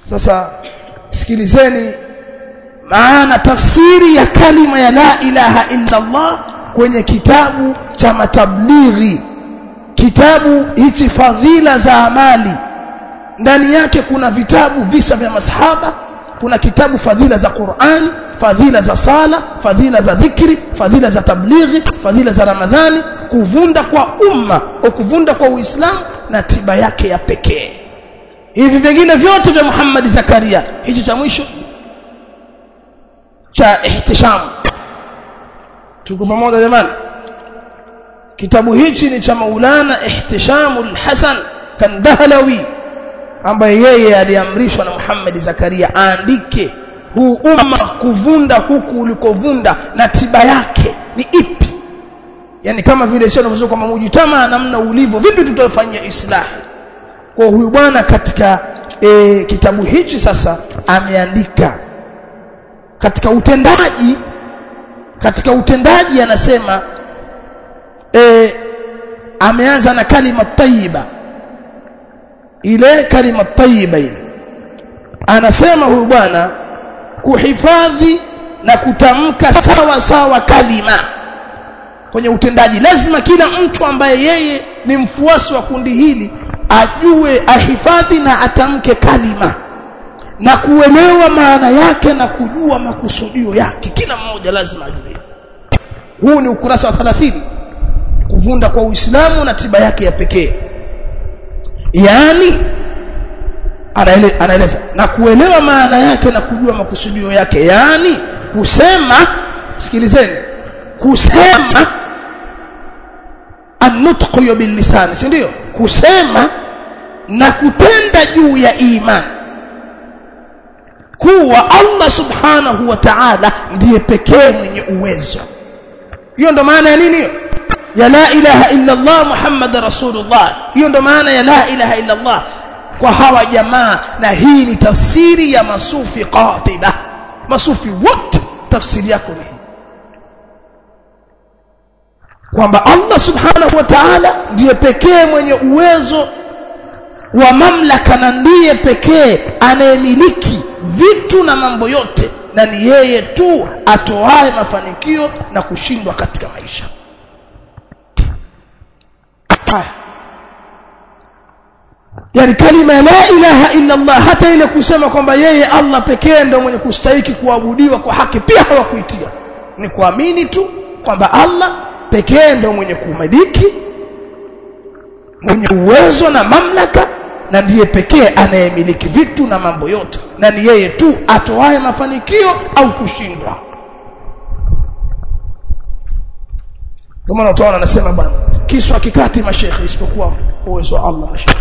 Sasa sikilizeni maana tafsiri ya kalima ya la ilaha illa Allah kwenye kitabu cha matablighi. Kitabu hichi Fadhila za Amali, ndani yake kuna vitabu visa vya masahaba, kuna kitabu Fadhila za Qur'an, Fadhila za Sala, Fadhila za Dhikri, Fadhila za Tablighi, Fadhila za Ramadhani, kuvunda kwa umma au kuvunda kwa Uislamu na tiba yake ya pekee. Hivi vingine vyote vya Muhammad Zakaria, hicho cha mwisho cha Ihtisham. Tuko pamoja jamani? Kitabu hichi ni cha Maulana Ihtishamul Hasan Kandahlawi, ambaye yeye aliamrishwa na Muhammad Zakaria aandike huu umma kuvunda huku ulikovunda na tiba yake ni ipi. Yani kama vile sio tunavyo kama mujitama namna ulivyo, vipi tutafanyia islahi. Kwa huyu bwana katika kitabu hichi sasa ameandika katika utendaji anasema ameanza na kalima tayyiba. Ile kalima tayyiba ile anasema huyu bwana kuhifadhi na kutamka sawa sawa kalima kwenye utendaji. Lazima kila mtu ambaye yeye ni mfuasi wa kundi hili ajue ahifadhi na atamke kalima na kuelewa maana yake na kujua makusudio yake. Kila mmoja lazima ajue. Huu ni ukurasa wa 30, kuvunda kwa Uislamu na tiba yake ya pekee. Yani anaeleza na kuelewa maana yake na kujua makusudio yake. Yani kusema, sikilizeni, kusema an-nutqu bil lisan, si ndio? Kusema na kutenda juu ya imani kuwa Allah subhanahu wa ta'ala ndiye pekee mwenye uwezo. Hiyo ndo maana ya nini? Ya la ilaha illa Allah Muhammad Rasulullah. Hiyo ndo maana ya la ilaha illa Allah kwa hawa jamaa, na hii ni tafsiri ya masufi qatiba. Masufi wote tafsiri yako ni kwamba Allah subhanahu wa ta'ala ndiye pekee mwenye uwezo wa mamlaka na ndiye pekee anayemiliki vitu na mambo yote, na ni yeye tu atoaye mafanikio na kushindwa katika maisha. Yani kalima la ilaha illa Allah, hata ile kusema kwamba yeye Allah pekee ndio mwenye kustahiki kuabudiwa kwa haki pia hawakuitia. Ni kuamini tu kwamba Allah pekee ndio mwenye kumiliki, mwenye uwezo na mamlaka, na ndiye pekee anayemiliki vitu na mambo yote, na ni yeye tu atoaye mafanikio au kushindwa. Ndio maana utaona anasema bwana, kiswa kikati mashekhi isipokuwa uwezo wa Allah mashekhi.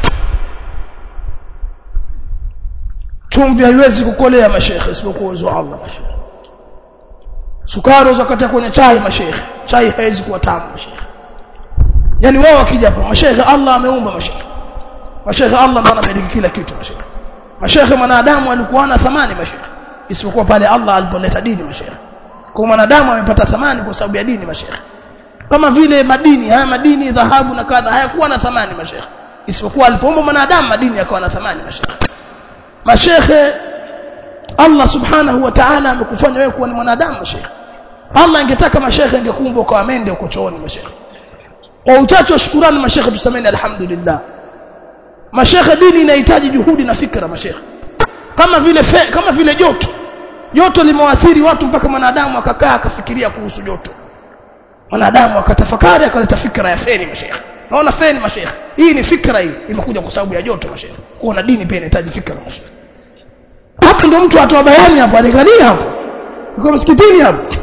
Chumvi haiwezi kukolea mashekhi isipokuwa uwezo wa Allah mashekhi. Sukari uzakatia kwenye chai mashekhi, chai haiwezi kuwa tamu mashekhi. Yani wao wakija hapa mashekhi Allah ameumba mashekhi. Mashekhi Allah ndio anamiliki kila kitu mashekhi. Mashekhi mwanadamu alikuwa na thamani mashekhi, isipokuwa pale Allah alipoleta dini mashekhi. Kwa mwanadamu amepata thamani kwa sababu ya dini mashekhi. Kama vile madini, haya madini dhahabu na kadha hayakuwa na thamani mashekhi, isipokuwa alipoumba mwanadamu madini yakawa na thamani mashekhi. Mashekhi Allah subhanahu wa ta'ala amekufanya wewe kuwa ni mwanadamu mashekhi. Allah angetaka mashekhi angekuumba kwa mende uko chooni mashekhi. Kwa uchache wa shukrani mashekhi tusemeni alhamdulillah. Mashekhi dini inahitaji juhudi na fikra mashekhi. Kama vile joto limewaathiri watu mpaka mwanadamu akakaa akafikiria kuhusu joto. Mwanadamu akatafakari akaleta fikra ya feni mashekhi. Naona feni mashekhi. Hii ni fikra, hii imekuja kwa sababu ya joto mashekhi. Kwa na dini pia inahitaji fikra mashekhi. Hapo ndo mtu atoa bayani hapo, alikalia hapo. Yuko msikitini hapo.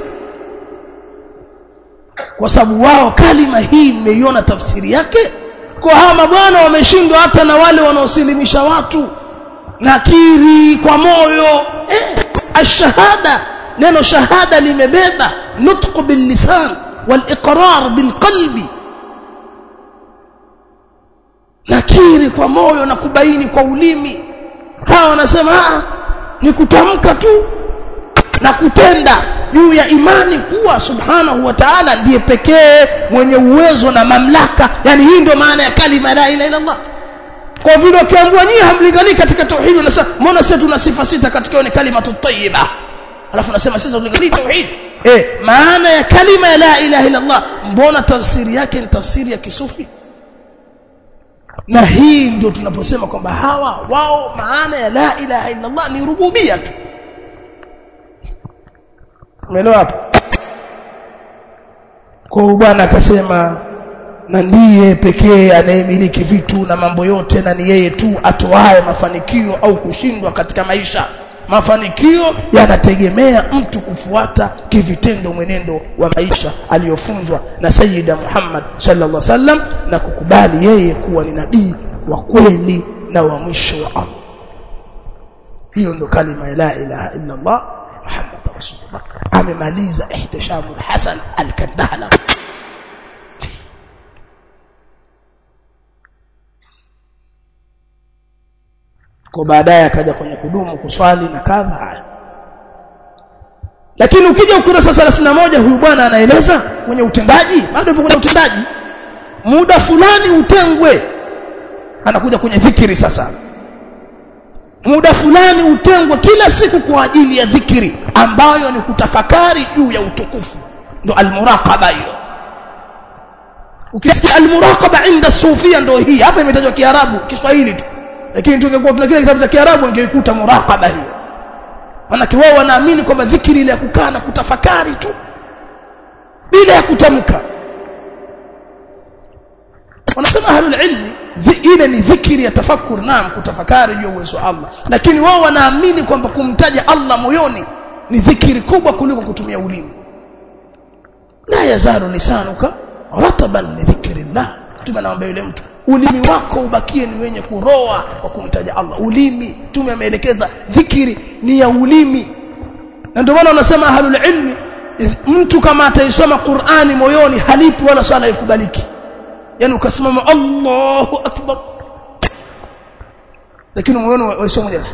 Kwa sababu wao kalima hii mmeiona tafsiri yake. Kwa hawa mabwana wameshindwa hata na wale wanaosilimisha watu. Nakiri kwa moyo. Ashahada, neno shahada limebeba nutq bil lisan wal iqrar bil qalbi. Nakiri kwa moyo na kubaini kwa ulimi. Hawa wanasema ni kutamka tu na kutenda juu ya imani kuwa subhanahu wa ta'ala ndiye pekee mwenye uwezo na mamlaka. Yani hii ndio maana ya kalima la ilaha illa Allah. kwa vile ukiambiwa nyinyi hamlingani katika tauhid unasema mbona sisi tuna sifa sita katika ile kalimatu tayyiba alafu nasema sisi tunalingani tauhid maana ya kalima ya la ilaha illa Allah mbona tafsiri yake ni tafsiri ya kisufi na hii ndio tunaposema kwamba hawa wao maana ya la ilaha illa Allah ni rububia tu umeelewa hapo kwa bwana akasema na ndiye pekee anayemiliki vitu na mambo yote na ni yeye tu atoaye mafanikio au kushindwa katika maisha mafanikio yanategemea mtu kufuata kivitendo mwenendo wa maisha aliyofunzwa na Sayyida Muhammad sallallahu alaihi wasallam na kukubali yeye kuwa ni nabii wa kweli na wa mwisho wa Allah hiyo ndo kalima la ilaha illa Allah Muhammad rasulullah amemaliza ihtishamul Hasan al-Kandahla kwa baadaye akaja kwenye kudumu kuswali na kadha lakini ukija ukurasa 31 huyu bwana anaeleza kwenye utendaji bado yupo kwenye utendaji muda fulani utengwe anakuja kwenye dhikiri sasa muda fulani utengwe kila siku kwa ajili ya dhikiri ambayo ni kutafakari juu ya utukufu ndo almuraqaba hiyo ukisikia almuraqaba inda sufia ndo hii hapa imetajwa Kiarabu Kiswahili tu lakini tungekuwa tuna kile kitabu cha Kiarabu ingekuta muraqaba hiyo maana wao wanaamini kwamba dhikri ile ya kukaa na kutafakari tu bila ya kutamka wanasema ahlul ilmi ile ni dhikri ya tafakkur naam kutafakari juu ya uwezo wa Allah lakini wao wanaamini kwamba kumtaja Allah moyoni ni dhikri kubwa kuliko kutumia ulimi la yazalu lisanuka rataban li dhikrillah tumanaomba yule mtu ulimi wako ubakie ni wenye kuroa kwa kumtaja Allah ulimi tume ameelekeza dhikri ni ya ulimi na ndio maana wanasema ahlul ilmi mtu kama ataisoma Qur'ani moyoni halipi wala swala ikubaliki yani ukasimama Allahu akbar lakini moyoni waisoma jana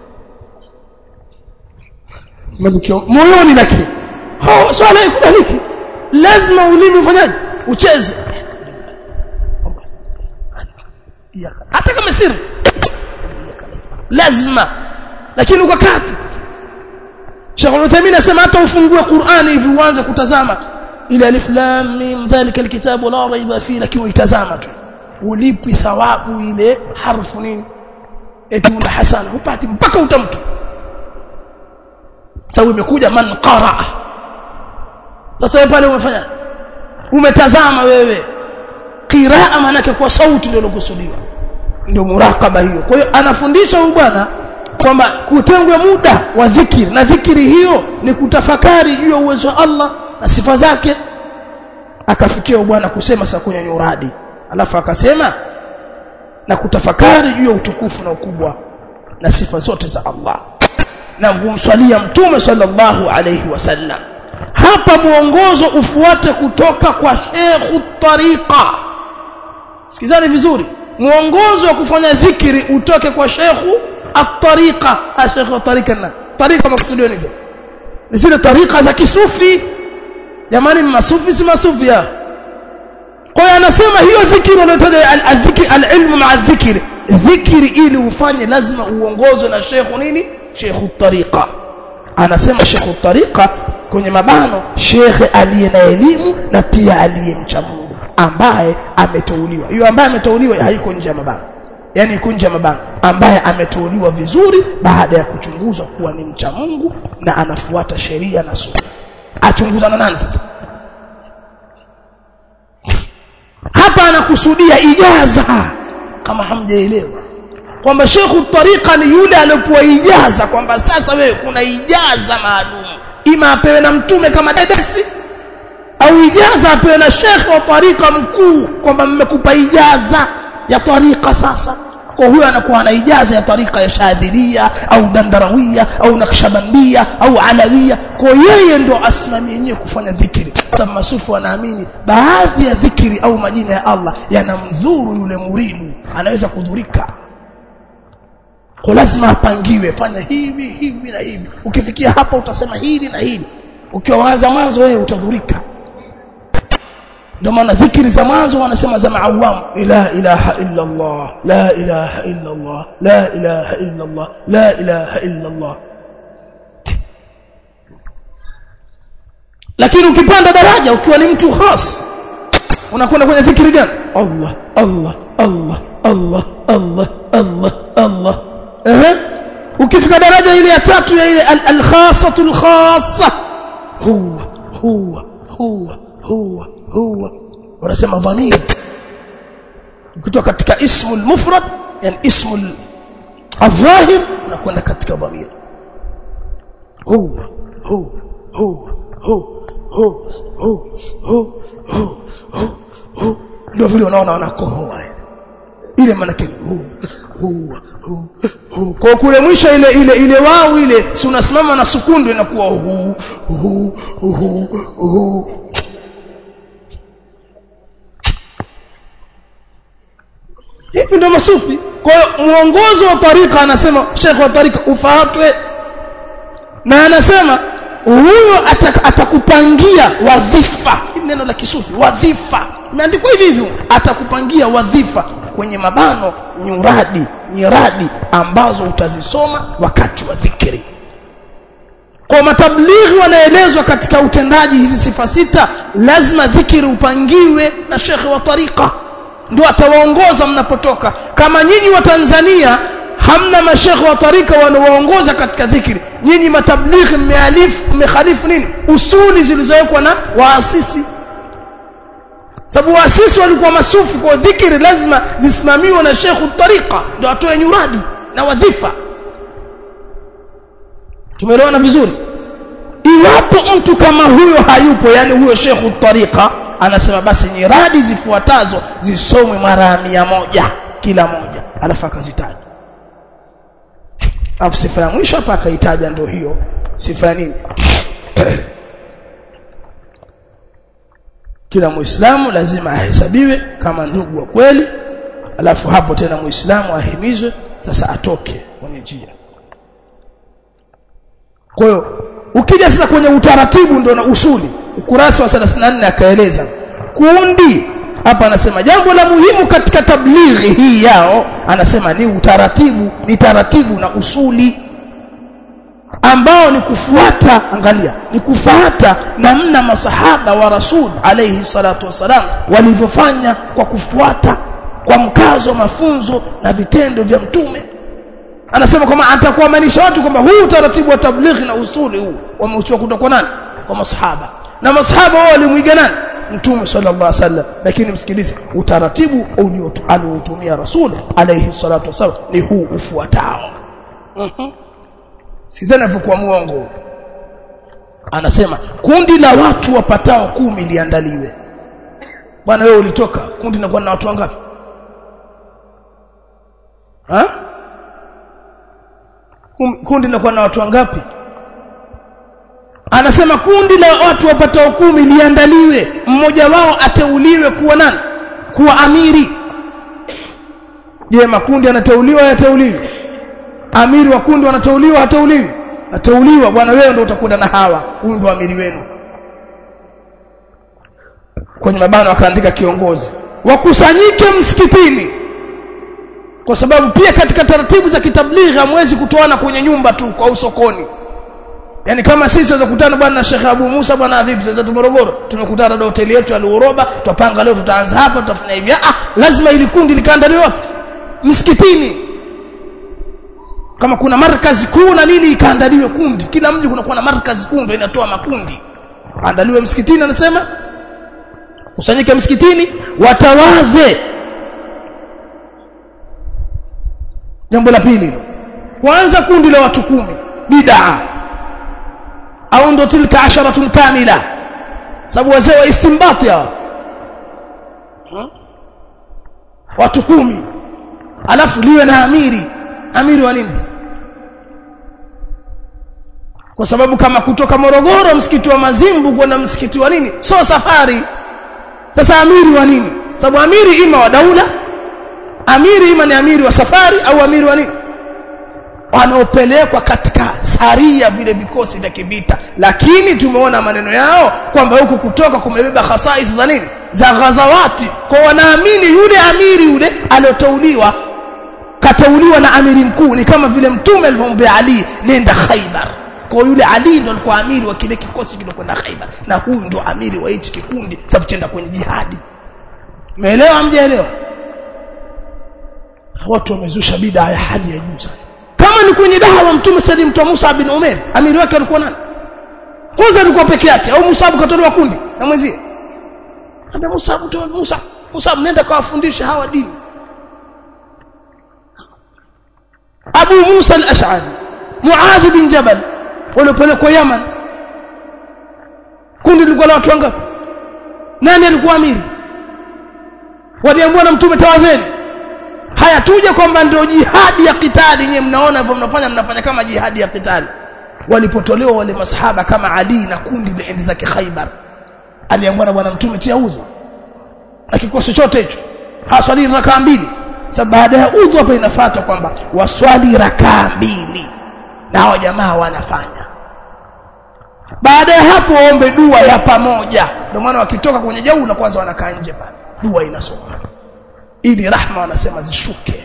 moyoni lakini swala ikubaliki lazima ulimi ufanyaje ucheze hata kama siri lazima lakini ukakatu Sheikh Uthaymeen anasema hata ufungue Qur'ani hivi uanze kutazama ile alif lam mim dhalika alkitabu la raiba fi lakini uitazama tu ulipi thawabu ile harfu nini eti una hasana upati mpaka utamke sawa imekuja man qaraa sasa pale umefanya umetazama wewe qiraa manake kwa sauti ndio lokusudiwa ndio muraqaba hiyo kwa hiyo anafundisha huyu bwana kwamba kutengwe muda wa dhikri na dhikri hiyo ni kutafakari juu ya uwezo wa Allah na sifa zake akafikia bwana kusema sasa kwenye nyuradi alafu akasema na kutafakari juu ya utukufu na ukubwa na sifa zote za Allah na kumswalia mtume sallallahu alayhi wasallam hapa muongozo ufuate kutoka kwa Sheikh Tariqa sikizani vizuri muongozo wa kufanya dhikri utoke kwa Sheikh At-Tariqa Sheikh Tariqa na Tariqa makusudio ni vipi ni zile tariqa za kisufi jamani masufi si masufi ya kwa hiyo anasema hiyo dhikri unayotaja al-dhikri al-ilmu ma'a dhikri dhikri ili ufanye lazima uongozwe na Sheikh nini Sheikh At-Tariqa anasema Sheikh At-Tariqa kwenye mabano Sheikh aliye na elimu na pia aliyemcha Mungu ambaye ameteuliwa hiyo ambaye ameteuliwa haiko nje ya mabano yani iko nje ya mabano ambaye ameteuliwa vizuri baada ya kuchunguzwa kuwa ni mcha Mungu na anafuata sheria na sunna achunguzana nani sasa hapa anakusudia ijaza kama hamjaelewa kwamba Sheikh At-Tariqa ni yule aliyopewa ijaza kwamba sasa wewe kuna ijaza maalum ima apewe na mtume kama dadasi au ijaza apewe na Sheikh wa Tariqa mkuu kwamba mmekupa ijaza ya tariqa sasa kwa huyo anakuwa na ijaza ya tariqa ya Shadhilia au Dandarawia au Naqshbandia au Alawia kwa yeye ndo asimamie yenyewe kufanya dhikri kama masufu wanaamini baadhi ya dhikri au majina ya Allah yanamdhuru yule muridu anaweza kudhurika kwa lazima apangiwe fanya hivi na hivi ukifikia hapa utasema hili na hili ukiwa mwanzo wewe utadhurika ndio maana dhikri za mwanzo wanasema za maawam, la ilaha illa Allah, la ilaha illa Allah, la ilaha illa Allah, la ilaha illa Allah. Lakini ukipanda daraja ukiwa ni mtu khas, unakwenda kwenye dhikri gani? Allah Allah Allah Allah Allah Allah Allah. Ukifika daraja ile ya tatu ya ile al-khasatul khassa, huwa wanasema dhamir, kutoka katika ismul mufrad, yani ismul adh-dhahir, unakwenda katika dhamir. Ndio vile unaona wanakohoa ile, maana yake kwa kule mwisho ile wao ile, si unasimama na sukundu inakuwa hivi ndio masufi. Kwa hiyo muongozo wa tarika, anasema Sheikh wa tarika ufahatwe, na anasema huyo atakupangia wadhifa. Hili neno la kisufi wadhifa imeandikwa hivi hivi, atakupangia wadhifa kwenye mabano nyiradi ambazo utazisoma wakati wa dhikri. Kwa matablighi wanaelezwa katika utendaji hizi sifa sita, lazima dhikri upangiwe na shekhi wa tarika, ndio atawaongoza mnapotoka. Kama nyinyi wa Tanzania hamna mashekhi wa tarika wanaoongoza katika dhikri, nyinyi matablighi mmekhalifu nini? Usuli zilizowekwa na waasisi. Sababu waasisi walikuwa masufi, kwa dhikri lazima zisimamiwe na shekhi wa tarika, ndio atoe nyuradi na wadhifa. Tumeelewana vizuri? Iwapo mtu kama huyo hayupo, yani huyo shekhi wa tarika, anasema basi nyiradi zifuatazo zisomwe mara 100 kila moja, alafu akazitaja. Alafu sifa ya mwisho hapa akaitaja, ndio hiyo sifa ya nini? Kila Muislamu lazima ahesabiwe kama ndugu wa kweli. Alafu hapo tena Muislamu ahimizwe sasa atoke kwenye njia. Kwa hiyo ukija sasa kwenye utaratibu, ndio na usuli, ukurasa wa 34 akaeleza kundi. Hapa anasema jambo la muhimu katika tablighi hii yao, anasema ni utaratibu, ni taratibu na usuli ambao ni kufuata, angalia, ni kufuata namna masahaba wa Rasul alayhi salatu wasalam walivyofanya, kwa kufuata kwa mkazo mafunzo na vitendo vya mtume. Anasema kama atakuamanisha watu kwamba huu utaratibu wa tablighi na usuli huu wameuchukua kutoka kwa nani? Kwa masahaba. Na masahaba wao walimuiga nani? Mtume sallallahu alaihi wasallam. Lakini msikilize, utaratibu aliotumia Rasul alayhi salatu wasallam ni huu ufuatao. Sizana vukwa muongo. Anasema kundi la watu wapatao 10 liandaliwe. Bwana wewe ulitoka, kundi linakuwa na watu wangapi? Kundi linakuwa na watu wangapi? Anasema kundi la watu wapatao 10 liandaliwe, mmoja wao ateuliwe kuwa nani? Kuwa amiri. Je, makundi yanateuliwa yateuliwi? Amiri wa kundi wanateuliwa hateuliwi? Ateuliwa. Bwana wewe ndio utakwenda na hawa, huyu ndio amiri wenu. Kwenye mabano akaandika kiongozi, wakusanyike msikitini. Kwa sababu pia katika taratibu za kitablighi hamwezi kutoana kwenye nyumba tu kwa usokoni. Yani kama sisi tunakutana bwana na Sheikh Abu Musa, bwana vipi tunaanza Morogoro, tumekutana na hoteli yetu ya Luoroba, tupanga leo tutaanza hapa, tutafanya hivi. Lazima ili kundi likaandaliwe wapi? Msikitini. Kama kuna markazi kuu na nini, ikaandaliwe kundi. Kila mji kunakuwa na markazi kuu ndio inatoa makundi. Andaliwe msikitini, anasema kusanyike msikitini, watawadhe. Jambo la pili, kwanza kundi la watu 10 bid'a au ndo tilka 10 kamila, sababu wazee wa istinbati hao watu 10, alafu liwe na amiri wa nini sasa? Kwa sababu kama kutoka Morogoro msikiti wa Mazimbu kwenda msikiti wa nini sio safari. Sasa amiri wa nini? Sababu amiri ima wa daula, amiri ima ni amiri wa safari, au amiri wa nini wanaopelekwa katika saria, vile vikosi vya kivita. Lakini tumeona maneno yao kwamba huku kutoka kumebeba khasais za nini? za ghazawati, kwa wanaamini yule amiri yule aliyoteuliwa kateuliwa na amiri mkuu, ni kama vile mtume alivyomwambia Ali nenda Khaibar. Kwa yule Ali ndo alikuwa amiri wa kile kikosi kilichokwenda Khaibar, na huyu ndo amiri wa hichi kikundi sababu chenda kwenye jihadi. Umeelewa mjaelewa? Watu wamezusha bid'a ya hali ya juu sana. Kama ni kwenye dawa mtume Salim mtu Musa bin Umair, amiri wake alikuwa nani? Kwanza alikuwa peke yake au Musa katolewa kundi na mwenzie? Ambe Musa mnenda kawafundisha hawa dini. Abu Musa al-Ash'ari, Muadh bin Jabal walipelekwa Yaman, kundi lilikuwa la watu wangapi? Nani alikuwa amiri? Waliambiwa na mtume tawadheni. Haya tuje kwamba ndio jihadi ya kitali, nyewe mnaona hapo mnafanya kama jihadi ya kitali. Walipotolewa wale masahaba kama Ali na kundi la endi zake Khaibar, aliambiwa na bwana mtume tia udhu na kikosi chote hicho haswali rakaa mbili. Sababu baada ya udhu hapa inafuata kwamba waswali rakaa mbili, na hao jamaa wanafanya. Baada ya hapo waombe dua ya pamoja. Ndio maana wakitoka kwenye jau na kwanza wanakaa nje pale, dua inasoma ili rahma wanasema zishuke,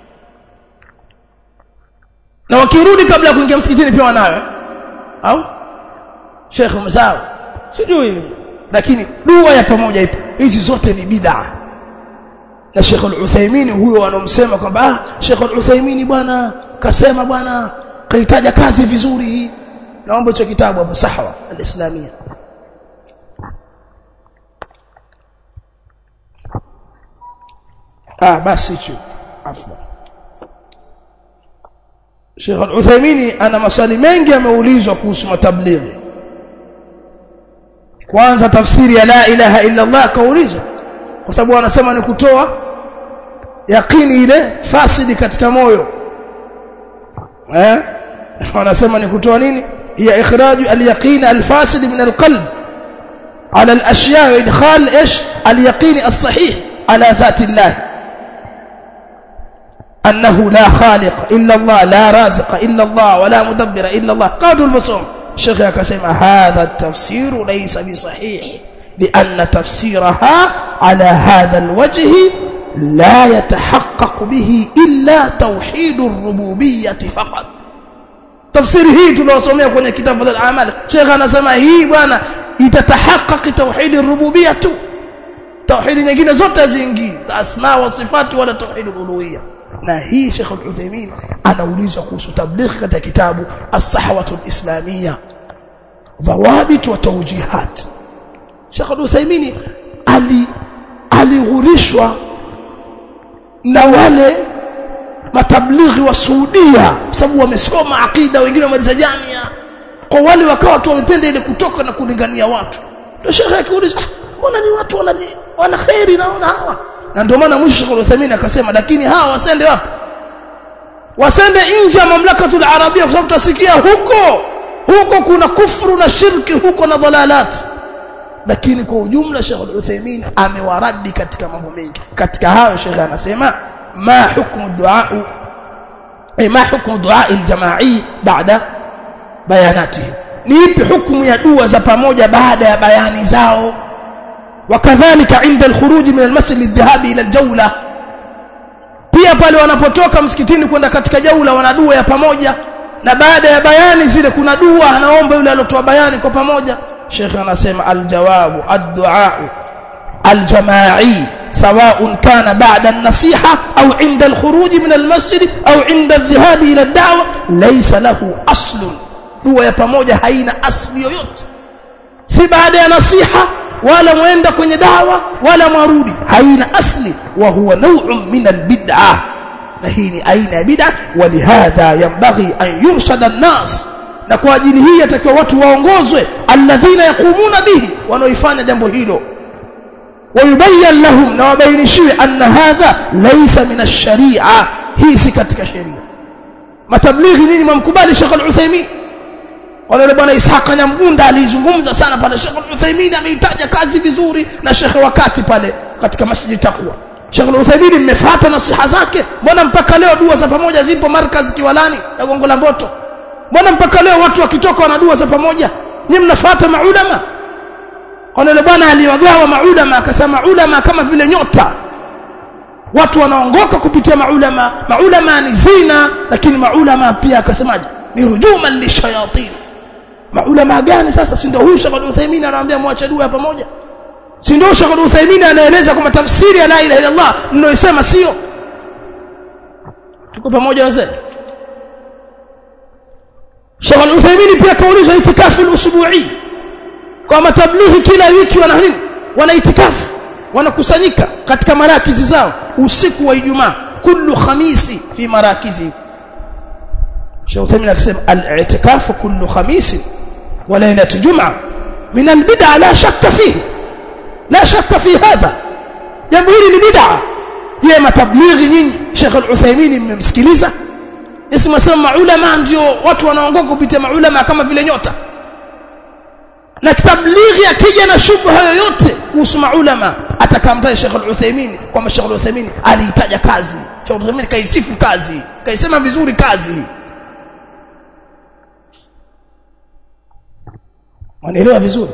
na wakirudi kabla ya kuingia msikitini pia wanayo au Sheikh Mzao sijui, lakini dua ya pamoja ipo. Hizi zote ni bid'a. Na Sheikh Al-Uthaymeen huyo wanomsema kwamba Sheikh Al-Uthaymeen bwana kasema bwana kaitaja kazi vizuri, naomba hicho kitabu hapo Sahwa al-Islamia. Basi hicho afwa. Sheikh Al-Uthaymeen ana maswali mengi ameulizwa kuhusu matablighi. Kwanza tafsiri ya la ilaha illa Allah kaulizwa, kwa sababu wanasema ni kutoa yaqini ile fasidi katika moyo. Wanasema ni kutoa nini? Hiya ikhraju al-yaqin al-fasid min al-qalb ala al-ashya' wa idkhal al-yaqin as-sahih ala dhati Allah, أنه لا خالق إلا الله لا رازق إلا الله ولا مدبر إلا الله. قالوا الفصوم الشيخ يكسم هذا التفسير ليس بصحيح، لأن تفسيرها على هذا الوجه لا يتحقق به إلا توحيد الربوبية فقط. تفسير هي تلوسميه kwenye kitabu al-Amal, Sheikh anasema hii bwana itatahaqaq tauhid ar-rububiyyah tu, tauhid nyingine zote zingi za asma wa sifati wala tauhid al-uluhiyya. Na hii Sheikh Al-Uthaymeen anauliza kuhusu tablighi katika kitabu As-Sahwa al-Islamiyya, dhawabit wa tawjihat. Sheikh Al-Uthaymeen alighurishwa na wale matablighi wa Saudia kwa sababu wamesoma akida, wengine wamaliza jamia, kwa wale wakawa watu wamependa ile kutoka na kulingania watu. Ndio Sheikh akiuliza mbona ni watu wana khairi naona hawa. Na ndio maana mwisho Sheikh Al-Uthaymeen akasema lakini hawa wasende wapi? Wasende nje ya mamlakatul arabia, kwa sababu tutasikia huko kuna kufuru na shirki huko na dhalalat. Lakini kwa ujumla Sheikh Al-Uthaymeen amewaradi katika mambo mengi. Katika hayo Sheikh anasema ma hukmu du'a al-jama'i baada bayanatihi, ni ipi hukumu ya dua za pamoja baada ya bayani zao. وكذلك عند الخروج من المسجد للذهاب الى الجوله, pia pale wanapotoka msikitini kwenda katika jaula wana dua ya pamoja, na baada ya bayani zile kuna dua anaomba yule aliyotoa bayani kwa pamoja. Sheikh anasema aljawabu ad-du'a al-jama'i sawa'un kana ba'da an-nasiha au 'inda al-khuruj min al-masjid au 'inda adh-dhahab ila ad-da'wa laysa lahu aslun. Dua ya pamoja haina asli yoyote, si baada ya nasiha wala muenda kwenye dawa wala marudi, haina asli. Wa huwa naw'un min al-bid'ah, na hii ni aina ya bid'ah. Walihadha yanbaghi an yurshada an-nas, na kwa ajili hii yatakiwa watu waongozwe, alladhina yaqumuna bihi, wanaoifanya jambo hilo, wayubayyan lahum, na wabainishiwe anna hadha laysa min ash-shari'a, hii si katika sheria. Matablighi nini mamkubali Sheikh Al-Uthaymeen? Wale bwana Ishaq Nyamgunda alizungumza sana pale. Sheikh Al-Uthaymeen ameitaja kazi vizuri, na Sheikh wakati pale katika Masjid Taqwa. Sheikh Al-Uthaymeen mmefuata nasiha zake, mbona mpaka leo dua za pamoja zipo markazi Kiwalani na Gongo la Mboto? Mbona mpaka leo watu wakitoka wana dua za pamoja? Nyinyi mnafuata maulama. Kwa nini bwana aliwagawa maulama akasema ulama kama vile nyota, watu wanaongoka kupitia maulama. Maulama ni zina, lakini maulama pia akasemaje ni rujuma lishayatin. Maulama gani sasa? Si ndio huyu Sheikh Al-Uthaymeen anawaambia muache dua pamoja? Si ndio Sheikh Al-Uthaymeen anaeleza kwamba tafsiri ya la ilaha illa Allah mnaoisema sio? Tuko pamoja wazee? Sheikh Al-Uthaymeen pia kauliza itikafu al-usbu'i, kwa matablighi kila wiki wana nini? Wana itikafu, wanakusanyika katika marakizi zao usiku wa Ijumaa, kullu khamisi fi marakizi. Sheikh Uthaymeen akasema al-i'tikafu kullu khamisi wa lailat jum'a min al-bid'a la shakka fihi, la shakka fi hadha. Jambo hili ni bid'a. Je, matablighi nyinyi Sheikh Al-Uthaymeen mmemsikiliza? Isema ulama ndio watu wanaongoka kupitia maulama kama vile nyota. Na tablighi akija na shubha yoyote kuhusu maulama atakamtaja Sheikh Al-Uthaymeen, kwamba Sheikh Al-Uthaymeen aliitaja kazi. Sheikh Al-Uthaymeen kaisifu kazi, kaisema vizuri kazi. Wanaelewa vizuri?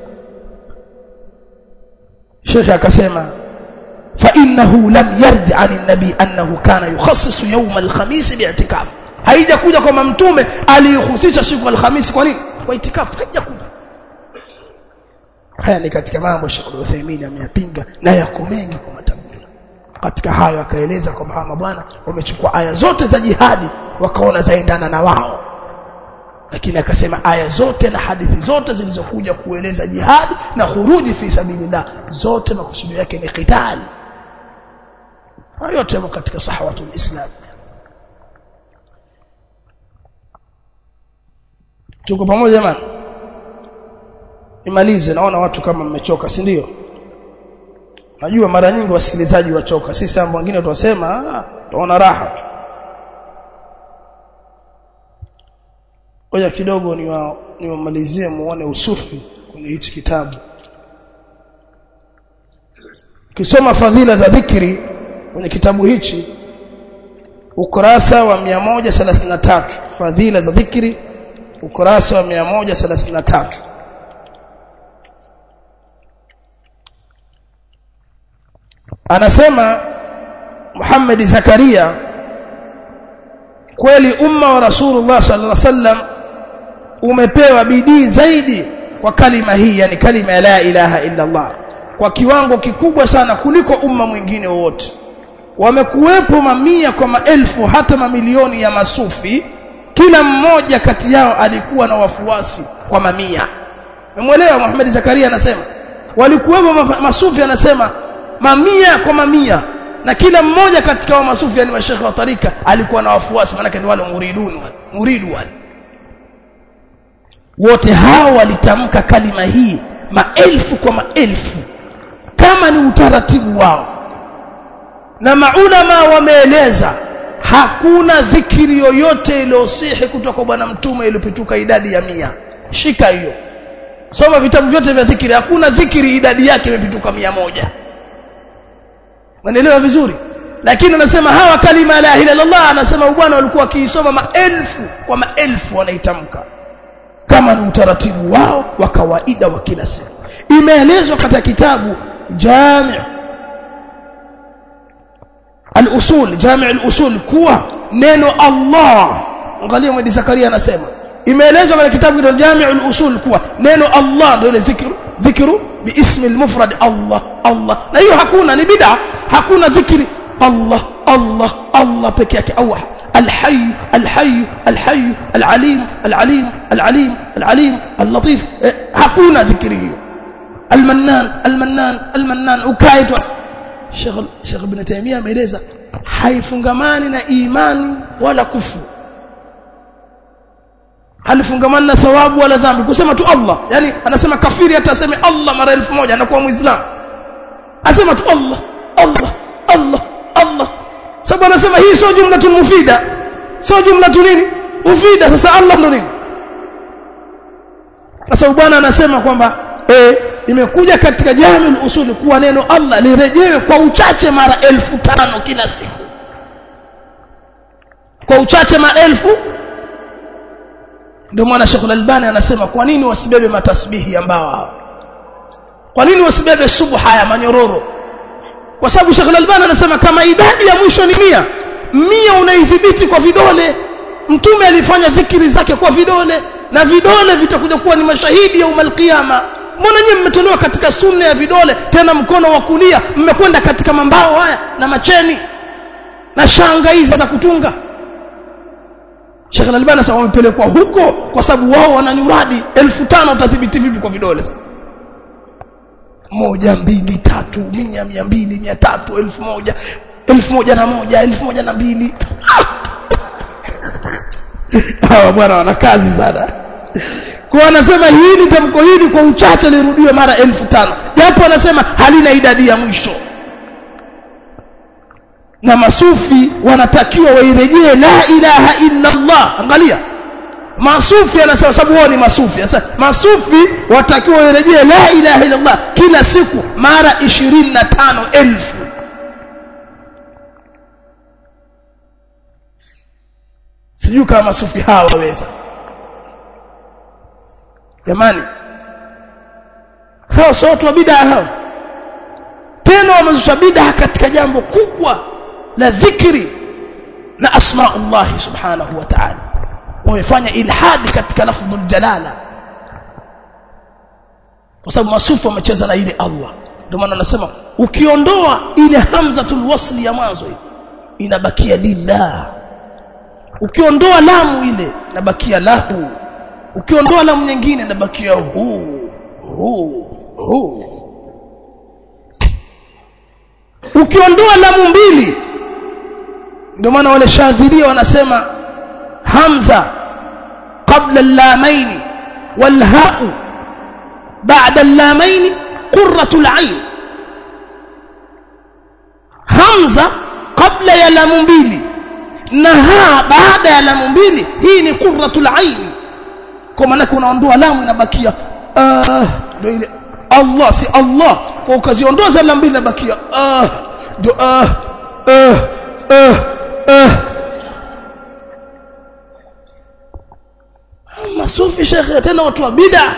Sheikh akasema fa innahu lam yarji 'an an-nabi annahu kana yukhassisu yawm al-khamis bi'tikaf. Haijakuja kwamba mtume alihusisha siku al-khamis kwa nini? Kwa itikafu. Haijakuja. Haya ni katika mambo Sheikh Al-Uthaymeen ameyapinga na yako mengi kwa matablighi. Katika hayo akaeleza kwamba hawa bwana wamechukua aya zote za jihadi wakaona zaendana na wao, lakini akasema aya zote na hadithi zote zilizokuja kueleza jihadi na khuruji fi sabilillah zote makusudio yake ni qitali. Hayo yote yamo katika sahawatul Islam. Tuko pamoja jamani? Nimalize, naona watu kama mmechoka, si ndio? Najua mara nyingi wasikilizaji wachoka. Sisi ambao wengine tuwasema tuona raha tu. Ngoja kidogo niwamalizie muone usufi kwenye hichi kitabu. Kisoma fadhila za dhikri kwenye kitabu hichi ukurasa wa 133, fadhila za dhikri ukurasa wa 133. Anasema Muhammad Zakaria, kweli umma wa Rasulullah sallallahu alaihi wasallam umepewa bidii zaidi kwa kalima hii, yani kalima ya la ilaha illa Allah, kwa kiwango kikubwa sana kuliko umma mwingine wote. Wamekuwepo mamia kwa maelfu hata mamilioni ya masufi, kila mmoja kati yao alikuwa na wafuasi kwa mamia. Umeelewa? Muhammad Zakaria anasema walikuwepo masufi, anasema mamia kwa mamia, na kila mmoja katika wa masufi, yani mashekhe wa tarika, alikuwa na wafuasi, maana ni wale muridu wale. Wote hao walitamka kalima hii maelfu kwa maelfu kama ni utaratibu wao. Na maulama wameeleza hakuna dhikri yoyote iliyosihi kutoka kwa bwana mtume iliyopituka idadi ya 100. Shika hiyo, soma vitabu vyote vya dhikri, hakuna dhikri idadi yake imepituka 100. Unaelewa vizuri? Lakini anasema hawa kalima la ilaha illa Allah, anasema bwana walikuwa wakiisoma maelfu kwa maelfu, wanaitamka kama ni utaratibu wao wa kawaida wa kila siku. Imeelezwa katika kitabu Jami' al-Usul, Jami' al-Usul, kuwa neno Allah, angalia Muhammad Zakaria anasema, imeelezwa katika kitabu cha Jami' al-Usul kuwa neno Allah ndio ile dhikru biismi al-mufrad Allah Allah. Na hiyo hakuna, ni bid'a. Hakuna dhikri Allah Allah Allah peke yake, au الحي الحي الحي العليم العليم العليم العليم اللطيف. hakuna dhikri hiyo. المنان المنان المنان ukaitwa. Sheikh Ibn Taymiyyah ameeleza haifungamani na imani wala kufuru, halifungamani na thawabu wala dhambi kusema tu Allah. Yani anasema kafiri hata aseme Allah mara 1000 anakuwa muislamu, asema tu Allah Allah Allah Allah, sababu anasema hii sio jumla tu mufida, sio jumla tu nini mufida. Sasa Allah ndo nini? Sasa bwana anasema kwamba imekuja katika Jami'ul Usul kuwa neno Allah lirejewe kwa uchache mara 1500 kila siku, kwa uchache mara 1000. Ndio maana Sheikh Al-Albani anasema kwa nini wasibebe matasbihi ambao hao? Kwa nini wasibebe subha ya manyororo? Kwa sababu Sheikh Al-Albani anasema kama idadi ya mwisho ni 100 unaidhibiti kwa vidole. Mtume alifanya dhikri zake kwa vidole, na vidole vitakuja kuwa ni mashahidi ya yaumul qiyama. Mbona nyinyi mmetolewa katika sunna ya vidole, tena mkono wa kulia mmekwenda katika mambao haya na macheni na shanga hizi za kutunga? Sheikh Al-Albani sasa wamepelekwa huko kwa sababu wao wana nyuradi 1500 utadhibiti vipi kwa vidole sasa? 1 2 3 100 200 300 1000 1101 1102. Hawa bwana wana kazi sana. Kwa anasema hili tamko hili kwa uchache lirudiwe mara 1500, japo anasema halina idadi ya mwisho. Na masufi wanatakiwa wairejee la ilaha illa Allah. Angalia, masufi anasema, sababu wao ni masufi. Sasa masufi watakiwa wairejee la ilaha illa Allah kila siku mara 25,000. Sijui kama masufi hawa waweza. Jamani, hao sio watu wa bid'a hao. Tena wamezusha bid'a katika jambo kubwa la dhikri na asmaullah subhanahu wa ta'ala. Wamefanya ilhadi katika lafdhul jalala, kwa sababu masufi wamecheza na ile Allah. Ndio maana anasema ukiondoa ile hamzatul wasli ya mwanzo inabakia lillah, ukiondoa lamu ile inabakia lahu, ukiondoa lamu nyingine inabakia hu. Ukiondoa lamu mbili, ndio maana wale shadhiria wanasema hamza qabla al-lamain wal ha'u ba'da al-lamain qurratul 'ain. Hamza kabla ya lamu mbili na ha baada ya lamu mbili, hii ni qurratul 'ain. Kwa maana unaondoa lamu inabakia ndio ile Allah, si Allah. Kwa ukaziondoa za lamu mbili inabakia ndio masufi shekhe, tena watu wa bid'a.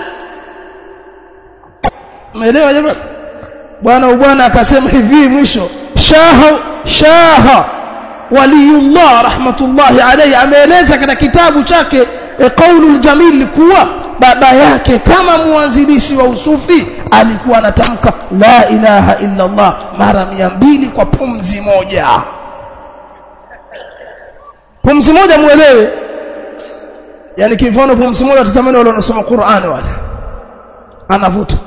Umeelewa jamani? Bwana akasema hivi mwisho, shaha waliyullah rahmatullahi alayhi ameeleza katika kitabu chake Qaulul Jamil kuwa baba yake kama mwanzilishi wa usufi alikuwa anatamka la ilaha illa Allah mara 200 kwa pumzi moja. Pumzi moja, muelewe. Yani kifano pumzi moja, tazameni wale wanasoma Qur'an wale anavuta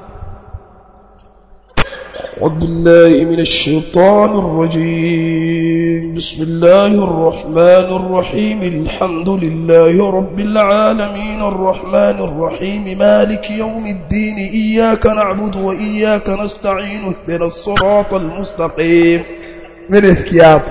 بالله من الشيطان الرجيم. بسم الله الرحمن الرحيم. الحمد لله رب العالمين الرحمن الرحيم مالك يوم الدين إياك نعبد وإياك نستعين اهدنا الصراط المستقيم. من اذكياب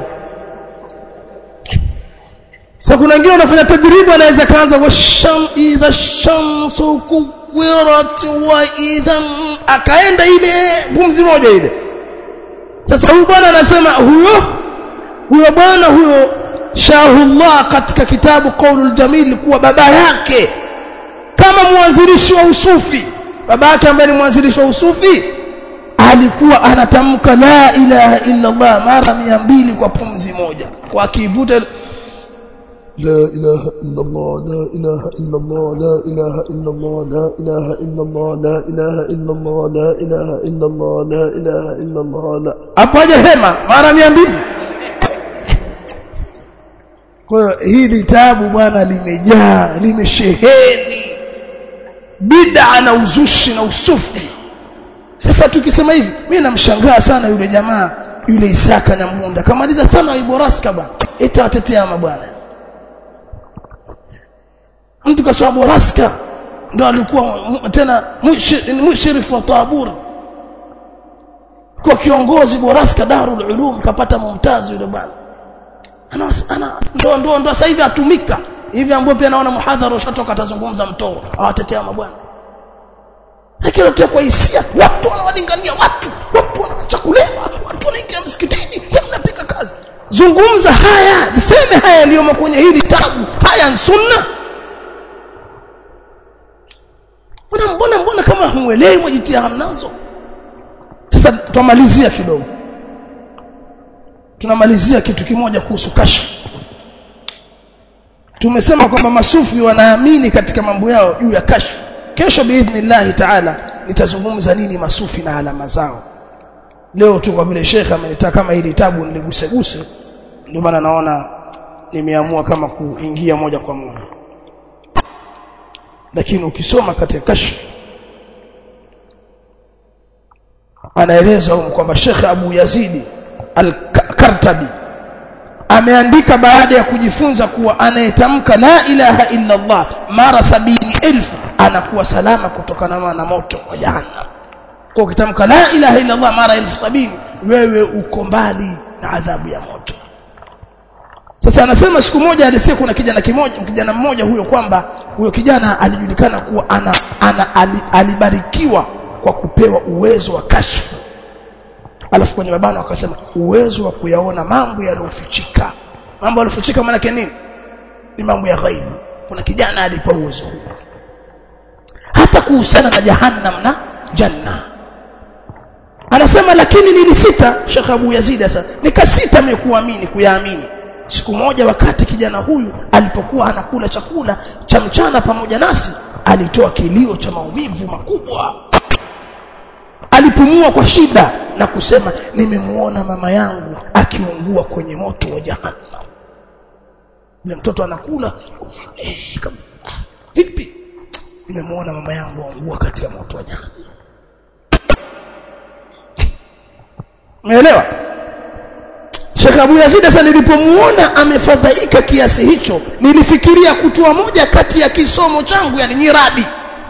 sakuna ngine wanafanya tadribu, anaweza kaanza washam idha shamsu kuwirat wa idhan, akaenda ile pumzi moja ile. Sasa huyu bwana anasema huyo bwana huyo Shahullah katika kitabu Qaulul Jamil kuwa baba yake kama mwanzilishi wa usufi, baba yake ambaye ni mwanzilishi wa usufi alikuwa anatamka la ilaha illa Allah mara 200 kwa pumzi moja. Kwa akivuta لا إله إلا الله لا إله إلا الله لا إله إلا الله لا إله إلا الله لا إله إلا الله لا إله إلا الله لا إله إلا الله لا apaje hema mara 200. Kwa hiyo hili tabu bwana limejaa, limesheheni bid'a na uzushi na usufi. Sasa tukisema hivi, mimi namshangaa sana yule jamaa yule Isaka Nyamunda kamaliza sana Iboraska bwana, eti atetea mabwana. Mtu kaswa Boraska ndio alikuwa tena mushrif wa Tabur, kwa kiongozi Boraska Darul Ulum kapata mumtazi yule bwana. Ana ndo sasa hivi atumika hivi, ambapo pia naona muhadhara ushatoka atazungumza mtoro awatetea mabwana. Lakini yote kwa hisia, watu wanawadingania watu wanachakulewa, watu wanaingia msikitini, mnapika kazi. Zungumza haya, niseme haya yaliyomo kwenye hili tabu, haya ni sunna. Mbona kama hamuelewi mwajitia hamnazo. Sasa tumalizia kidogo, tunamalizia kitu kimoja kuhusu kashfu. Tumesema kwamba masufi wanaamini katika mambo yao juu ya kashfu. Kesho biidhnillah taala nitazungumza nini masufi na alama zao. Leo tu kwa vile Sheikh amenitaka kama hili kitabu niliguse ndio maana naona nimeamua kama kuingia moja kwa moja. Lakini ukisoma katika kashfu anaeleza kwamba Sheikh Abu Yazid Al-Kartabi ameandika baada ya kujifunza kuwa anayetamka la ilaha illa Allah mara 70,000 anakuwa salama kutokana na moto wa jahannam. Kwa ukitamka la ilaha illa Allah mara 70,000 wewe uko mbali na adhabu ya moto. Sasa anasema siku moja alisikia kuna kijana mmoja huyo kwamba huyo kijana alijulikana kuwa alibarikiwa kwa kupewa uwezo wa kashfu. Alafu kwenye mabano akasema uwezo wa kuyaona mambo yaliyofichika. Mambo yaliyofichika maana yake nini? Ni mambo ya ghaibu. Kuna kijana alipewa uwezo huo. Hata kuhusiana na jahannam na janna. Anasema lakini nilisita, Sheikh Abu Yazid sasa nikasita mimi kuyaamini. Siku moja wakati kijana huyu alipokuwa anakula chakula cha mchana pamoja nasi, alitoa kilio cha maumivu makubwa. Alipumua kwa shida na kusema nimemuona mama yangu akiungua kwenye moto wa jahannam. Yule mtoto anakula vipi? Nimemuona mama yangu aungua katika moto wa jahannam. Umeelewa? Sheikh Abu Yazid sasa nilipomuona amefadhaika kiasi hicho, nilifikiria kutoa moja kati ya kisomo changu, yani nyiradi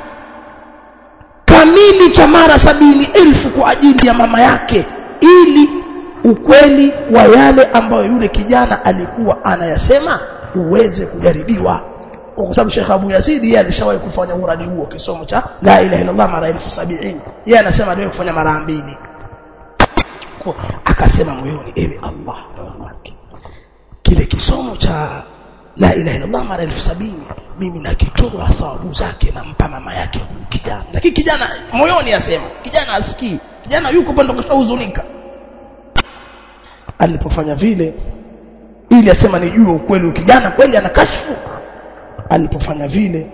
kamili cha mara 70,000 kwa ajili ya mama yake, ili ukweli wa yale ambayo yule kijana alikuwa anayasema uweze kujaribiwa. Kwa sababu Sheikh Abu Yazid yeye alishawahi kufanya uradi huo, kisomo cha la ilaha illa Allah mara 70,000. Yeye anasema ndio kufanya mara 2. Kwa akasema moyoni, ewe Allah, kile kisomo cha la ilaha illa Allah mara 70,000 mimi nakitoa thawabu zake nampa mama yake huyu kijana. Lakini kijana moyoni asema, kijana asikii, kijana yuko pale ndo kashahuzunika. Alipofanya vile ili asema nijue ukweli kijana kweli ana kashfu, alipofanya vile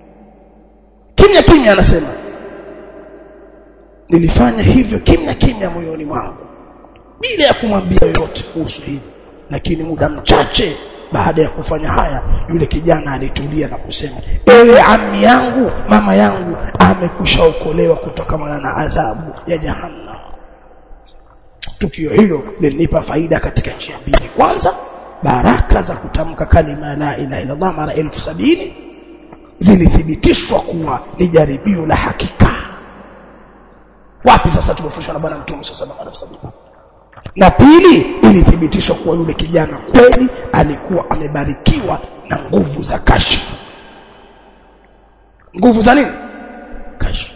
kimya anasema nilifanya hivyo kimya moyoni mwangu bila ya kumwambia yoyote kuhusu hili. Lakini muda mchache baada ya kufanya haya, yule kijana alitulia na kusema, ewe ammi yangu, mama yangu amekushaokolewa kutokana na adhabu ya jahannam. Tukio hilo lilinipa faida katika njia mbili. Kwanza, baraka za kutamka kalima la ilaha illa Allah mara 70,000 zilithibitishwa kuwa ni jaribio la hakika. Wapi sasa tumefundishwa na bwana Mtume sallallahu alaihi wasallam. Na pili, ilithibitishwa kuwa yule kijana kweli alikuwa amebarikiwa na nguvu za kashfu. Nguvu za nini? Kashfu.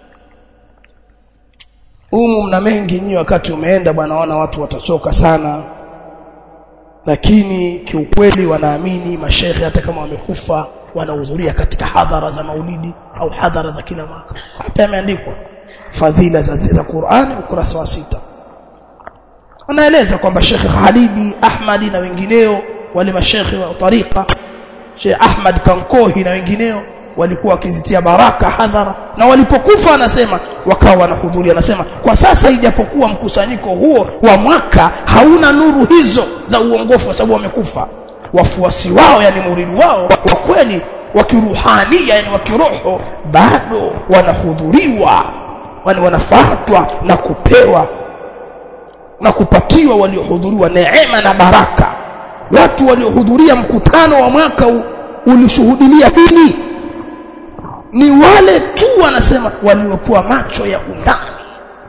Mna mengi nyinyi, wakati umeenda bwana, wana watu watachoka sana. Lakini kiukweli wanaamini mashaikh hata kama wamekufa wanahudhuria katika hadhara za maulidi au hadhara za kila mwaka. Hapa yameandikwa fadhila za Qur'an ukurasa wa 6. Anaeleza kwamba Sheikh Khalidi Ahmadi na wengineo wale mashaikh wa tariqa, Sheikh Ahmad Kankohi na wengineo walikuwa wakizitia baraka hadhara, na walipokufa anasema wakawa wanahudhuria. Anasema kwa sasa ijapokuwa mkusanyiko huo wa mwaka hauna nuru hizo za uongofu kwa sababu wamekufa, wafuasi wao yani muridi wao wa kweli wa kiruhania yani wa kiroho bado wanahudhuriwa, wanafuatwa na kupewa na kupatiwa waliohudhuriwa neema na baraka. Watu waliohudhuria mkutano wa mwaka ulishuhudia hili ni wale tu wanasema waliokuwa macho ya undani.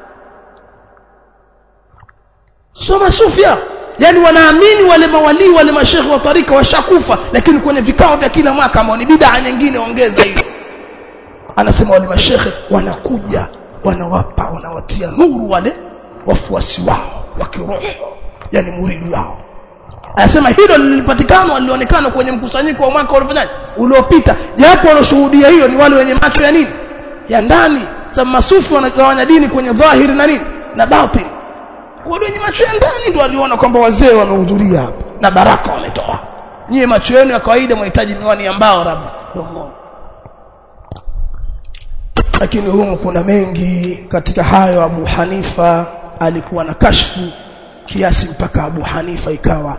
Soma sufia, yani wanaamini wale mawali wale mashaikh wa tarika washakufa, lakini kwenye vikao vya kila mwaka ambao ni bid'a nyingine ongeza hiyo, anasema wale mashaikh wanakuja wanawatia nuru wale wafuasi wao wa kiroho yani muridi wao. Anasema hilo lilionekana kwenye mkusanyiko wa mwaka uliopita, japo walioshuhudia hiyo ni wale wenye macho ya nini? Ya ndani. Sababu masufi wanagawanya dini kwenye dhahiri na nini na batin. Kwa wenye macho ya ndani ndio waliona kwamba wazee wamehudhuria hapa na baraka wametoa. Nyie macho yenu ya kawaida mnahitaji miwani ya mbao labda. Lakini humu kuna mengi katika hayo. Abu Hanifa alikuwa na kashfu kiasi mpaka Abu Hanifa ikawa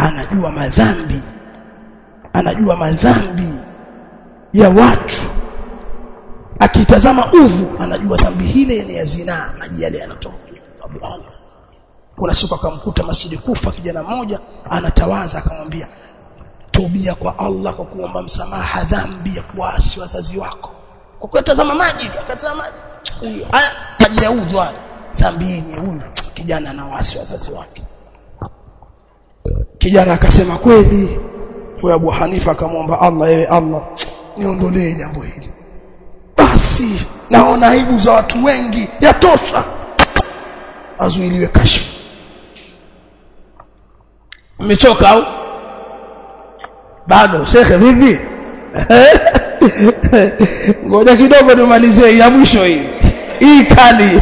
anajua madhambi ya watu. Akitazama udhu anajua dhambi hile ni ya zinaa, maji yale yanatoka. Abu Hanifa kuna siku akamkuta Masjid Kufa kijana mmoja anatawaza, akamwambia tubia kwa Allah kwa kuomba msamaha dhambi ya kuasi wazazi wako. Kwa kutazama maji tu, akatazama maji. Haya maji ya udhu, dhambi ni huyu kijana na waasi wazazi wake. Kijana akasema kweli. Kwa Abu Hanifa akamwomba Allah, ewe Allah niondolee jambo hili. Basi naona aibu za watu wengi yatosha, azuiliwe kashfu. Mmechoka au bado shekhe vipi? Ngoja kidogo nimalizie ya mwisho hii kali.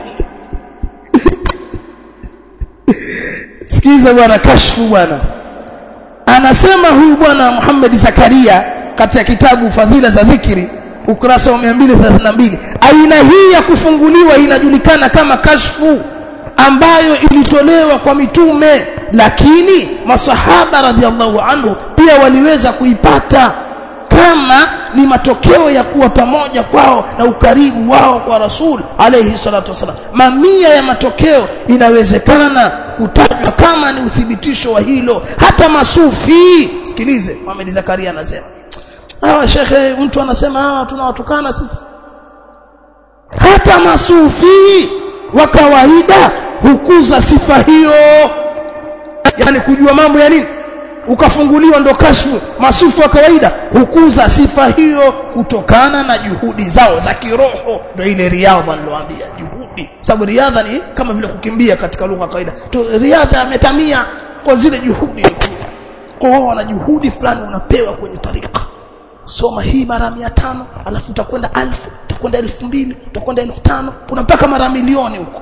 Sikiza bwana, kashfu bwana. Anasema huyu bwana Muhammad Zakaria katika kitabu Fadhila za Dhikri ukurasa wa 232, aina hii ya kufunguliwa inajulikana kama kashfu, ambayo ilitolewa kwa mitume, lakini masahaba radhiallahu anhu pia waliweza kuipata kama ni matokeo ya kuwa pamoja kwao na ukaribu wao kwa Rasul alayhi salatu wasallam. Mamia ya matokeo inawezekana kutajwa kama ni uthibitisho wa hilo. Hata masufi, sikilize Muhammad Zakaria anasema, shekhe mtu anasema tunawatukana sisi. Hata masufi wa kawaida hukuza sifa hiyo, yani kujua mambo ya nini ukafunguliwa ndo kashfu. Masufi wa kawaida hukuza sifa hiyo kutokana na juhudi zao za kiroho. Ndio ile riadha nilowaambia, juhudi. Sababu riadha ni kama vile kukimbia katika lugha kawaida. Riadha ametamia kwa zile juhudi. Kwa hiyo wana juhudi fulani unapewa kwenye tarika. Soma hii mara 500, alafu utakwenda 1000, utakwenda 2000, utakwenda 5000, kuna mpaka mara milioni huko.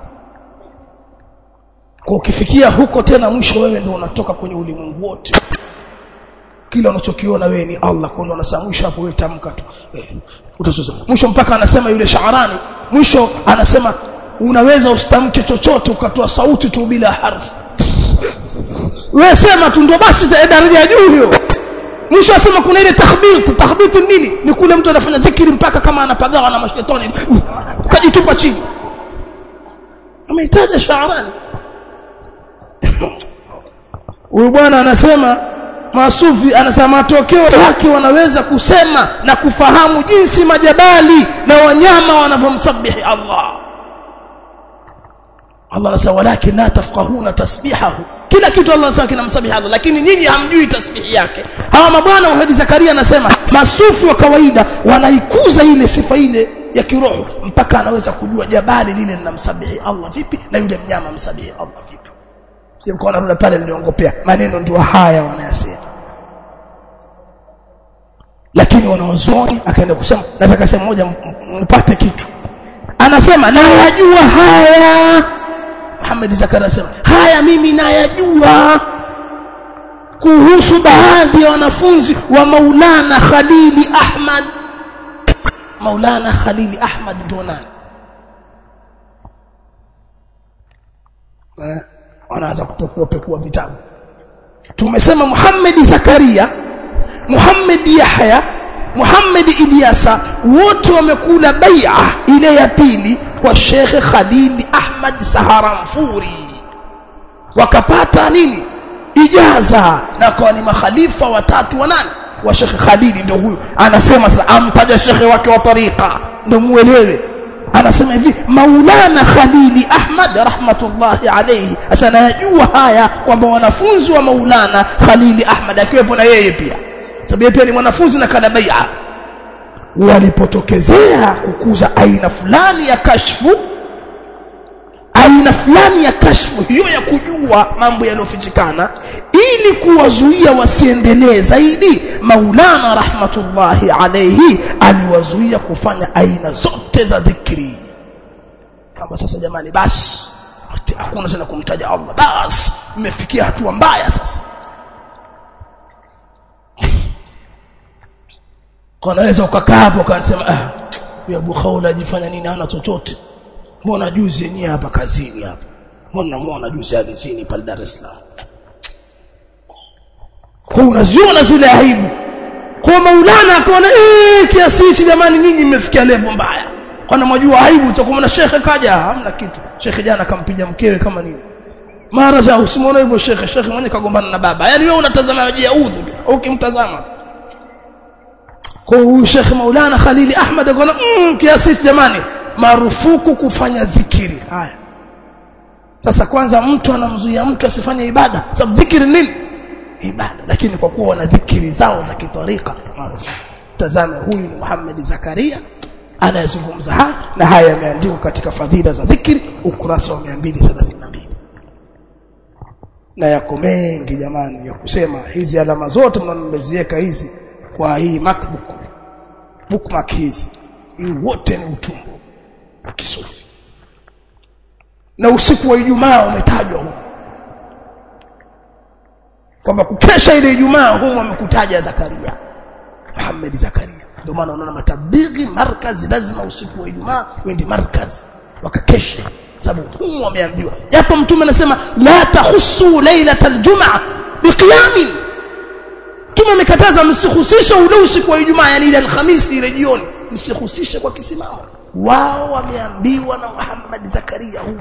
Kwa ukifikia huko tena mwisho wewe ndio unatoka kwenye ulimwengu wote. Kila unachokiona wewe ni Allah. Kwa ndio anasema mwisho hapo wewe tamka tu. Utasoza. Mwisho mpaka anasema yule Shaarani, mwisho anasema unaweza ustamke chochote ukatoa sauti tu bila harfu. Wewe sema tu ndio basi daraja ya juu hiyo. Mwisho asema kuna ile takhbit nini? Ni kule mtu anafanya dhikri mpaka kama anapagawa na mashetani. Ukajitupa chini. Ameitaja Shaarani. Huyu bwana anasema masufi, anasema matokeo yake wanaweza kusema na kufahamu jinsi majabali na wanyama wanavyomsabihi Allah. Allah anasema walakin la tafqahuna tasbihahu, kila kitu Allah anasema kinamsabihi Allah, lakini nyinyi hamjui tasbihi yake. Hawa mabwana Muhammad Zakaria anasema masufi wa kawaida wanaikuza ile sifa ile ya kiroho mpaka anaweza kujua jabali lile linamsabihi Allah vipi na yule mnyama msabihi Allah vipi. Sio kwa narudi pale niliongopea maneno ndio haya wanayasema. Lakini wanaozoni akaenda kusema, nataka sema moja mpate kitu. Anasema nayajua haya. Muhammad Zakaria anasema haya mimi nayajua kuhusu baadhi ya wanafunzi wa Maulana Khalili Ahmad. Maulana Khalili Ahmad ndo nani? Wanaanza kupekua vitabu. Tumesema Muhammad Zakaria, Muhammad Yahya, Muhammad Ilyasa wote wamekula bai'a ile ya pili kwa Sheikh Khalil Ahmad Saharanfuri. Wakapata nini? Ijaza, na kwa ni makhalifa watatu wa nani? Wa Sheikh Khalil. Ndio huyu anasema sasa amtaja Sheikh wake wa tariqa ndio muelewe. Anasema hivi Maulana Khalili Ahmad rahmatullahi alayhi, asana yajua haya kwamba wanafunzi wa Maulana Khalili Ahmad akiwepo na yeye pia, sababu yeye pia ni mwanafunzi na kana bai'a, walipotokezea kukuza aina fulani ya kashfu, aina fulani ya kashfu hiyo ya kujua mambo yaliyofichikana, ili kuwazuia wasiendelee zaidi. Maulana rahmatullahi alayhi aliwazuia kufanya aina zote za dhikri. Kama sasa jamani, basi hakuna tena kumtaja Allah, basi mmefikia hatua mbaya sasa. Unaweza ukakaa hapo ukasema huyu Abu Khawla ajifanya nini, hana chochote. Mbona juzi yenyewe hapa kazini hapa, mbona muona juzi alizini pale Dar es Salaam. Kwa unaziona zile aibu. Kwa Maulana akaona kiasi hichi jamani, nyinyi mmefikia level mbaya. Kwa mnajua aibu, utakumwona shekhe kaja hamna kitu. Shekhe jana akampiga mkewe kama nini. Mara za usimuone hivyo shekhe mwenyewe kagombana na baba. Yaani wewe unatazama maji ya udhu tu, au ukimtazama tu. Kwa huyu Sheikh Maulana Khalili Ahmad akaona kiasi jamani, marufuku kufanya dhikiri. Haya. Sasa kwanza mtu anamzuia mtu asifanye ibada. Sababu dhikiri nini? Ibada. Lakini kwa kuwa wana dhikiri zao za kitarika maarufu. Tazame huyu ni Muhammad Zakaria anayezungumza haya, na haya yameandikwa katika fadhila za dhikri ukurasa wa 232. Na yako mengi jamani ya kusema. Hizi alama zote mnazoziweka hizi kwa hii bookmark hizi, hii wote ni utumbo wa kisufi. Na usiku wa Ijumaa umetajwa huko kwamba kukesha ile Ijumaa huko amekutaja Zakaria, Muhammad Zakaria. Ndio maana unaona matabighi markazi lazima usiku wa Ijumaa wende markazi wakakeshe, sababu huko wameambiwa. Japo mtume anasema la tahussu lailatal jumaa biqiyamin, mtume amekataza msihusishe ule usiku wa Ijumaa, yani ile Alhamisi ile jioni, msihusishe kwa kisimamo. Wao wameambiwa na Muhammad Zakaria huyo.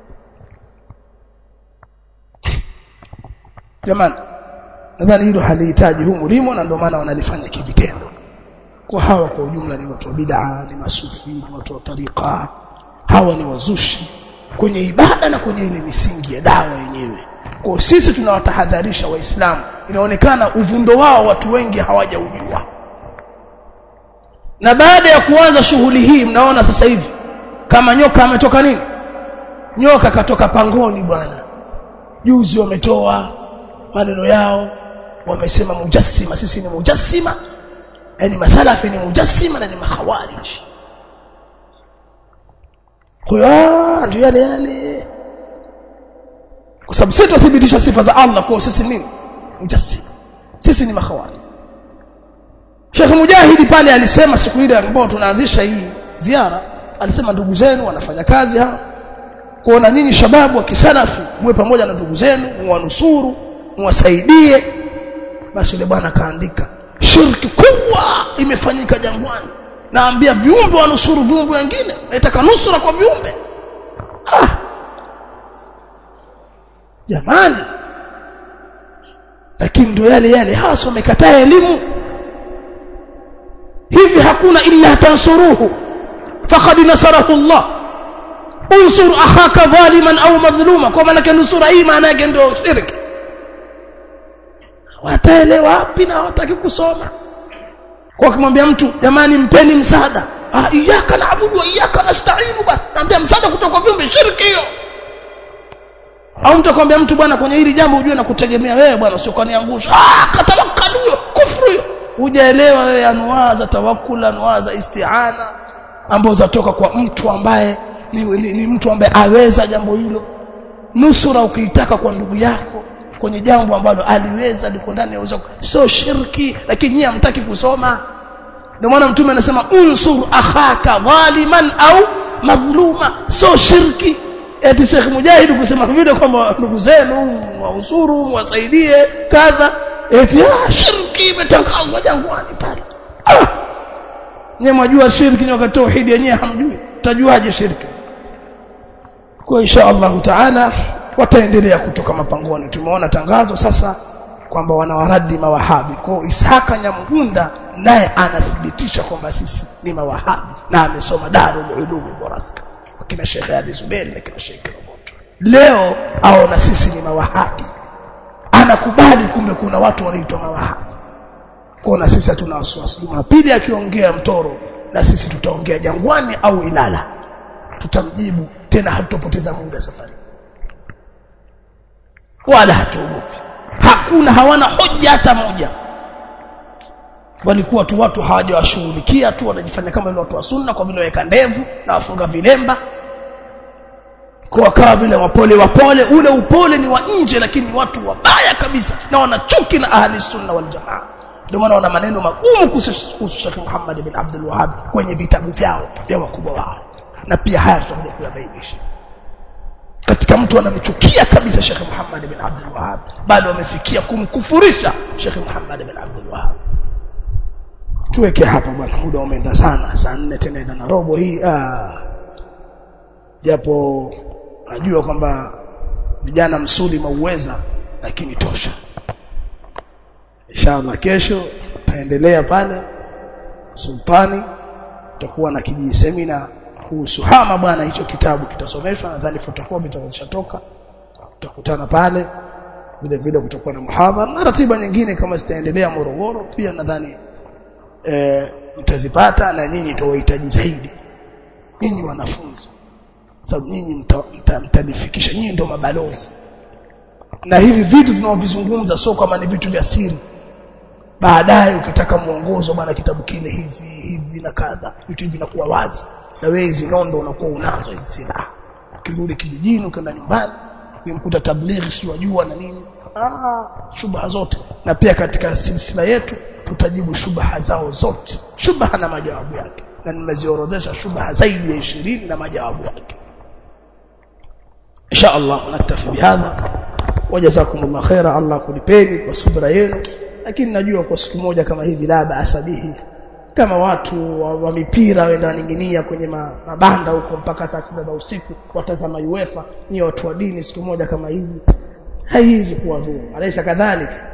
Jamani, nadhani hilo halihitaji humu limo, na ndio maana wanalifanya kivitendo. Kwa hawa kwa ujumla ni watu wa bid'a, ni masufi, ni watu wa tariqa. Hawa ni wazushi kwenye ibada na kwenye ile misingi ya dawa yenyewe. Kwa sisi tunawatahadharisha Waislamu. Inaonekana uvundo wao watu wengi hawajaujua. Na baada ya kuanza shughuli hii, mnaona sasa hivi kama nyoka ametoka nini? Nyoka katoka pangoni bwana. Juzi wametoa maneno yao, wamesema mujassima, sisi ni mujassima, yani masalafi ni mujassima na ni makhawarij. Kwa ndio yale kwa sababu sisi tuthibitisha sifa za Allah, kwa sisi nini? Mujassima, sisi ni makhawarij. Sheikh Mujahidi pale alisema siku ile ambapo tunaanzisha hii ziara, alisema ndugu zenu wanafanya kazi hapa, kuona nyinyi shababu wa kisalafi mwe pamoja na ndugu zenu, muwanusuru, muwasaidie. Basi yule bwana kaandika, shirki kubwa imefanyika Jangwani, naambia viumbe wanusuru viumbe wengine, nataka nusura kwa viumbe. Jamani, lakini ndio yale hasa wamekataa elimu. Hivi hakuna illa tansuruhu faqad nasarahu Allah, unsur akhaka zaliman au madhluma. Kwa maana nusura hii maana yake ndio shirki. Wataelewa wapi na hawataki kusoma? Kwa kumwambia mtu jamani mpeni msaada, iyyaka na'budu wa iyyaka nasta'inu, naambia msaada kutoka kwa viumbe, shirki hiyo. Au mtu akwambia mtu bwana kwenye hili jambo ujue na kutegemea wewe bwana, sio kaniangusha, katawakkalu hiyo, kufuru hiyo. Hujaelewa wewe anwaa za tawakkul, anwaa za isti'ana ambazo zatoka kwa mtu ambaye ni mtu ambaye aweza jambo hilo. Nusura ukiitaka kwa ndugu yako kwenye jambo ambalo aliweza, liko ndani ya uwezo, sio shirki. Lakini nyinyi hamtaki kusoma. Ndio maana mtume anasema unsur akhaka zaliman au madhluma, sio shirki. Eti Sheikh Mujahid kusema vile kwamba ndugu zenu wausuru, mwasaidie kadha, eti shirki imetangazwa Jangwani pale. Nyinyi mwajua shirki ni wakati tauhid yenyewe hamjui, utajuaje shirki? Kwa insha Allah taala wataendelea kutoka mapangoni. Tumeona tangazo sasa kwamba wanawaradi mawahabi. Kwa Ishaka Nyamgunda naye anathibitisha kwamba sisi ni mawahabi, na amesoma Darul Ulum Boraska wakina Sheikh Ali Zuberi na kina Sheikh Roboto. Leo aona sisi ni mawahabi, anakubali kumbe kuna watu wanaitwa mawahabi. Kwa na sisi hatuna wasiwasi. Jumapili akiongea Mtoro, na sisi tutaongea Jangwani au Ilala, tutamjibu tena, hatutopoteza muda safari wala hatuogopi. hawana hoja hata moja. Walikuwa tu watu hawajawashughulikia tu, wanajifanya kama ni watu wa sunna kwa vile weka ndevu na wafunga vilemba, kwa kawa vile wapole. Ule upole ni wa nje, lakini watu wabaya kabisa na wanachuki na ahli sunna wal jamaa. Ndio maana wana maneno magumu kuhusu Sheikh Muhammad bin Abdul Wahhab kwenye vitabu vyao vya wakubwa wao, na pia haya tutakuja kuyabainisha. Katika mtu anamchukia kabisa Sheikh Muhammad bin Abdul Wahhab, bado wamefikia kumkufurisha Sheikh Muhammad bin Abdul Wahhab. Tuweke hapa bwana, muda umeenda sana, saa 4 tena na robo hii. Japo najua kwamba vijana msuli mauweza, lakini tosha. Inshallah kesho taendelea pale Sultani, tutakuwa na kijiji semina kuhusu hama bwana. Hicho kitabu kitasomeshwa, nadhani photocopy itatoka, tutakutana pale. Vile vile kutakuwa na muhadhara na ratiba nyingine kama zitaendelea Morogoro pia, nadhani mtazipata, na nyinyi tuwahitaji zaidi, nyinyi wanafunzi, sababu nyinyi mtalifikisha, nyinyi ndio mabalozi. Na hivi vitu tunaovizungumza sio kama ni vitu vya siri. Baadaye ukitaka muongozo bwana, kitabu kile hivi na kadha, vitu hivi vinakuwa wazi, na wewe hizi nondo unakuwa unazo hizi silaha. Ukirudi kijijini, ukaenda nyumbani, ukimkuta tablighi si wajua na nini, shubha zote. Na pia katika silsila yetu tutajibu shubha zao zote, shubha na majawabu yake, na nimeziorodhesha shubha zaidi ya 20 na majawabu yake. Inshallah naktafi bihadha, wajazakumullah khaira. Allah kulipeni kwa subra yenu, lakini najua kwa siku moja kama hivi la baasabihi, kama watu wa mipira waenda ninginia kwenye mabanda huko mpaka saa 6 za usiku watazama UEFA, ni watu wa dini, siku moja kama hivi haiwezi kuwa dhuru. Alaysa kadhalika?